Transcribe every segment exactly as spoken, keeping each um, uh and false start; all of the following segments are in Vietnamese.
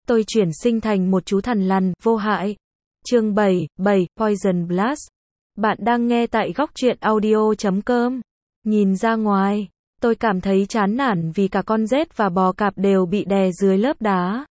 tôi chuyển sinh thành một chú thằn lằn, vô hại. Chương bảy, bảy, Poison Blast. Bạn đang nghe tại góc truyện audio chấm com. Nhìn ra ngoài, tôi cảm thấy chán nản vì cả con rết và bò cạp đều bị đè dưới lớp đá.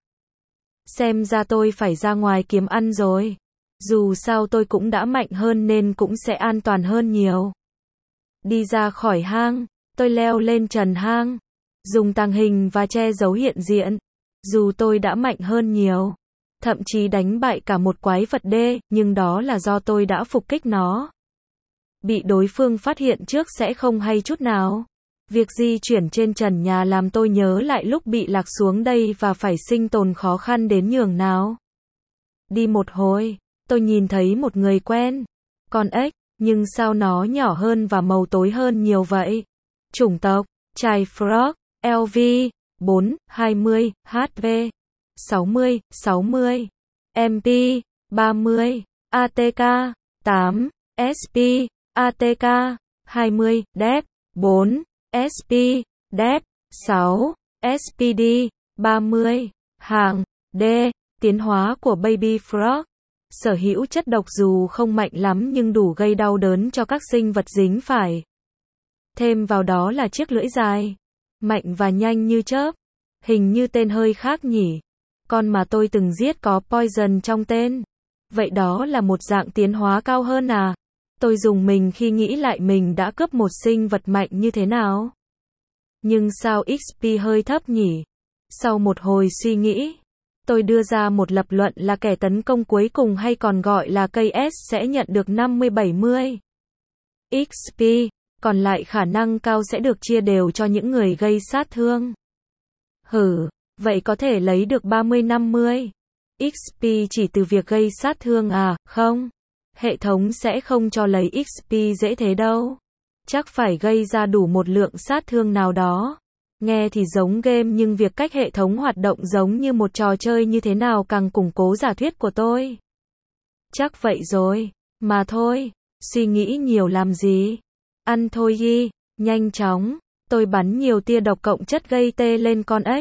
Xem ra tôi phải ra ngoài kiếm ăn rồi. Dù sao tôi cũng đã mạnh hơn nên cũng sẽ an toàn hơn nhiều. Đi ra khỏi hang, tôi leo lên trần hang, dùng tàng hình và che giấu hiện diện. Dù tôi đã mạnh hơn nhiều, thậm chí đánh bại cả một quái vật đê, nhưng đó là do tôi đã phục kích nó. Bị đối phương phát hiện trước sẽ không hay chút nào. Việc di chuyển trên trần nhà làm tôi nhớ lại lúc bị lạc xuống đây và phải sinh tồn khó khăn đến nhường nào. Đi một hồi, tôi nhìn thấy một người quen. Con ếch, nhưng sao nó nhỏ hơn và màu tối hơn nhiều vậy? Chủng tộc, Chai Frog, L V, bốn, hai mươi, H V, sáu mươi, sáu mươi, M P, ba mươi, A T K, tám, S P, A T K, hai mươi, Dep, bốn, S P, Dep, sáu, S P D, ba mươi, hạng D, tiến hóa của Baby Frog. Sở hữu chất độc dù không mạnh lắm nhưng đủ gây đau đớn cho các sinh vật dính phải. Thêm vào đó là chiếc lưỡi dài, mạnh và nhanh như chớp. Hình như tên hơi khác nhỉ. Con mà tôi từng giết có poison trong tên. Vậy đó là một dạng tiến hóa cao hơn à? Tôi dùng mình khi nghĩ lại mình đã cướp một sinh vật mạnh như thế nào. Nhưng sao X P hơi thấp nhỉ? Sau một hồi suy nghĩ, tôi đưa ra một lập luận là kẻ tấn công cuối cùng hay còn gọi là cây S sẽ nhận được năm mươi bảy mươi X P, còn lại khả năng cao sẽ được chia đều cho những người gây sát thương. Hử, vậy có thể lấy được ba mươi năm mươi X P chỉ từ việc gây sát thương à? Không, hệ thống sẽ không cho lấy X P dễ thế đâu. Chắc phải gây ra đủ một lượng sát thương nào đó. Nghe thì giống game nhưng việc cách hệ thống hoạt động giống như một trò chơi như thế nào càng củng cố giả thuyết của tôi. Chắc vậy rồi, mà thôi, suy nghĩ nhiều làm gì. Ăn thôi đi, nhanh chóng, tôi bắn nhiều tia độc cộng chất gây tê lên con ếch.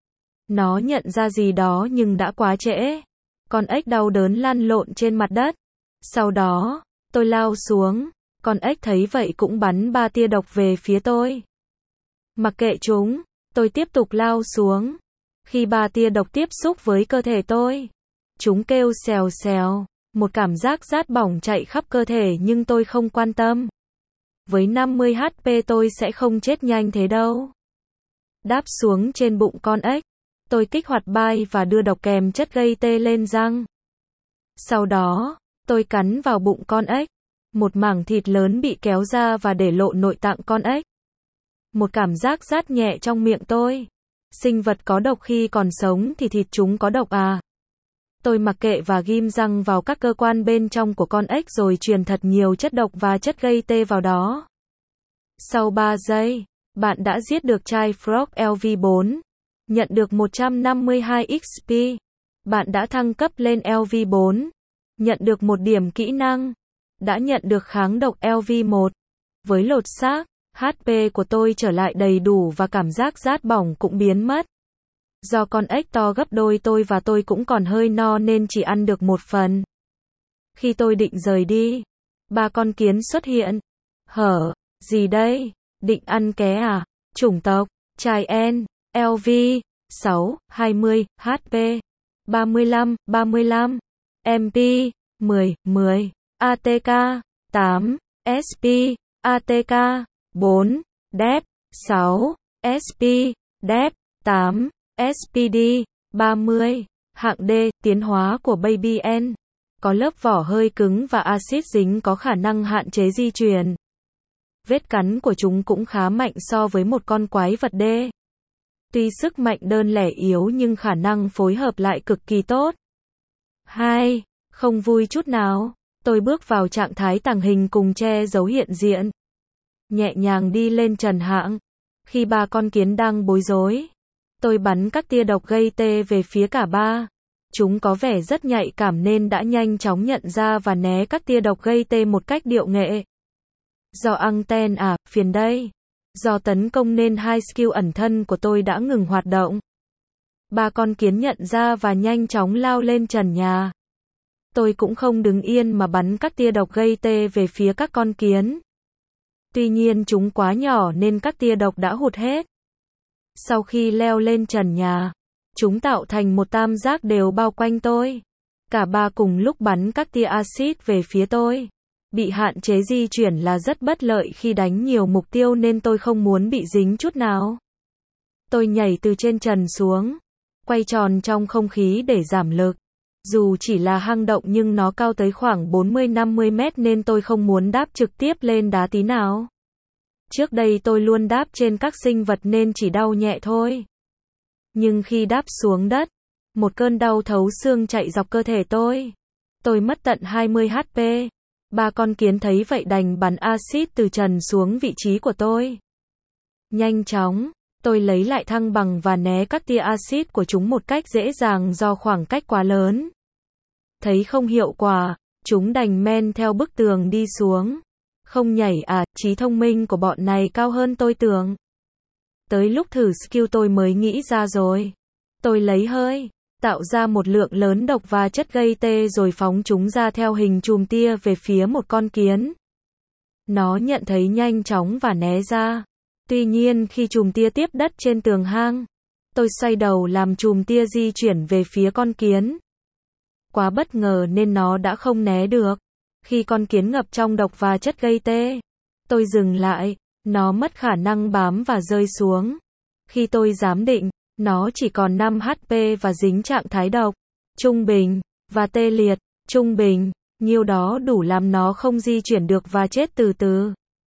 Nó nhận ra gì đó nhưng đã quá trễ. Con ếch đau đớn lăn lộn trên mặt đất. Sau đó, tôi lao xuống, con ếch thấy vậy cũng bắn ba tia độc về phía tôi. Mặc kệ chúng, tôi tiếp tục lao xuống. Khi ba tia độc tiếp xúc với cơ thể tôi, chúng kêu xèo xèo, một cảm giác rát bỏng chạy khắp cơ thể nhưng tôi không quan tâm. Với năm mươi H P tôi sẽ không chết nhanh thế đâu. Đáp xuống trên bụng con ếch, tôi kích hoạt bite và đưa độc kèm chất gây tê lên răng. Sau đó, tôi cắn vào bụng con ếch. Một mảng thịt lớn bị kéo ra và để lộ nội tạng con ếch. Một cảm giác rát nhẹ trong miệng tôi. Sinh vật có độc khi còn sống thì thịt chúng có độc à? Tôi mặc kệ và ghim răng vào các cơ quan bên trong của con ếch rồi truyền thật nhiều chất độc và chất gây tê vào đó. Sau ba giây, bạn đã giết được Chai Frog L V bốn. Nhận được một trăm năm mươi hai X P. Bạn đã thăng cấp lên L V bốn. Nhận được một điểm kỹ năng. Đã nhận được kháng độc L V một. Với lột xác, H P của tôi trở lại đầy đủ và cảm giác rát bỏng cũng biến mất. Do con ếch to gấp đôi tôi và tôi cũng còn hơi no nên chỉ ăn được một phần. Khi tôi định rời đi, ba con kiến xuất hiện. Hở, gì đây? Định ăn ké à? Chủng tộc, Chai N, L V, sáu, hai mươi, H P, ba mươi lăm, ba mươi lăm, M P, mười, mười, A T K, tám, S P, A T K, bốn, Dep, sáu, S P, Dep, tám, S P D, ba mươi, hạng D, tiến hóa của Baby N. Có lớp vỏ hơi cứng và axit dính có khả năng hạn chế di chuyển. Vết cắn của chúng cũng khá mạnh so với một con quái vật đê. Tuy sức mạnh đơn lẻ yếu nhưng khả năng phối hợp lại cực kỳ tốt. hai. Không vui chút nào. Tôi bước vào trạng thái tàng hình cùng che giấu hiện diện. Nhẹ nhàng đi lên trần hạng. Khi ba con kiến đang bối rối, tôi bắn các tia độc gây tê về phía cả ba. Chúng có vẻ rất nhạy cảm nên đã nhanh chóng nhận ra và né các tia độc gây tê một cách điệu nghệ. Do anten à, phiền đây. Do tấn công nên hai skill ẩn thân của tôi đã ngừng hoạt động. Ba con kiến nhận ra và nhanh chóng lao lên trần nhà. Tôi cũng không đứng yên mà bắn các tia độc gây tê về phía các con kiến. Tuy nhiên chúng quá nhỏ nên các tia độc đã hụt hết. Sau khi leo lên trần nhà, chúng tạo thành một tam giác đều bao quanh tôi. Cả ba cùng lúc bắn các tia axit về phía tôi. Bị hạn chế di chuyển là rất bất lợi khi đánh nhiều mục tiêu nên tôi không muốn bị dính chút nào. Tôi nhảy từ trên trần xuống, quay tròn trong không khí để giảm lực. Dù chỉ là hang động nhưng nó cao tới khoảng bốn mươi năm mươi mét nên tôi không muốn đáp trực tiếp lên đá tí nào. Trước đây tôi luôn đáp trên các sinh vật nên chỉ đau nhẹ thôi. Nhưng khi đáp xuống đất, một cơn đau thấu xương chạy dọc cơ thể tôi. Tôi mất tận hai mươi hát pê. Ba con kiến thấy vậy đành bắn axit từ trần xuống vị trí của tôi. Nhanh chóng, tôi lấy lại thăng bằng và né các tia axit của chúng một cách dễ dàng do khoảng cách quá lớn. Thấy không hiệu quả, chúng đành men theo bức tường đi xuống. Không nhảy à, trí thông minh của bọn này cao hơn tôi tưởng. Tới lúc thử skill tôi mới nghĩ ra rồi. Tôi lấy hơi, tạo ra một lượng lớn độc và chất gây tê rồi phóng chúng ra theo hình chùm tia về phía một con kiến. Nó nhận thấy nhanh chóng và né ra. Tuy nhiên khi chùm tia tiếp đất trên tường hang, tôi xoay đầu làm chùm tia di chuyển về phía con kiến. Quá bất ngờ nên nó đã không né được. Khi con kiến ngập trong độc và chất gây tê, tôi dừng lại, nó mất khả năng bám và rơi xuống. Khi tôi giám định, nó chỉ còn năm hát pê và dính trạng thái độc, trung bình, và tê liệt, trung bình, nhiêu đó đủ làm nó không di chuyển được và chết từ từ.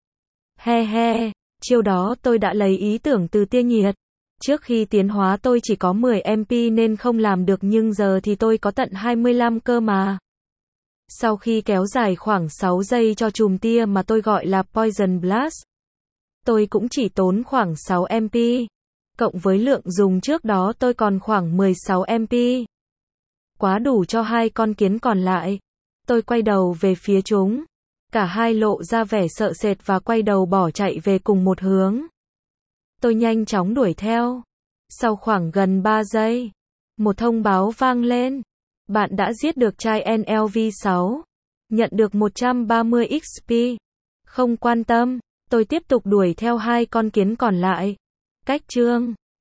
He he, chiêu đó tôi đã lấy ý tưởng từ tia nhiệt. Trước khi tiến hóa tôi chỉ có mười em pê nên không làm được nhưng giờ thì tôi có tận hai mươi lăm cơ mà. Sau khi kéo dài khoảng sáu giây cho chùm tia mà tôi gọi là Poison Blast, tôi cũng chỉ tốn khoảng sáu em pê. Cộng với lượng dùng trước đó tôi còn khoảng mười sáu em pê. Quá đủ cho hai con kiến còn lại. Tôi quay đầu về phía chúng. Cả hai lộ ra vẻ sợ sệt và quay đầu bỏ chạy về cùng một hướng. Tôi nhanh chóng đuổi theo. Sau khoảng gần ba giây, một thông báo vang lên. Bạn đã giết được trai en lờ vê sáu. Nhận được một trăm ba mươi ích pê. Không quan tâm, tôi tiếp tục đuổi theo hai con kiến còn lại. Cách chương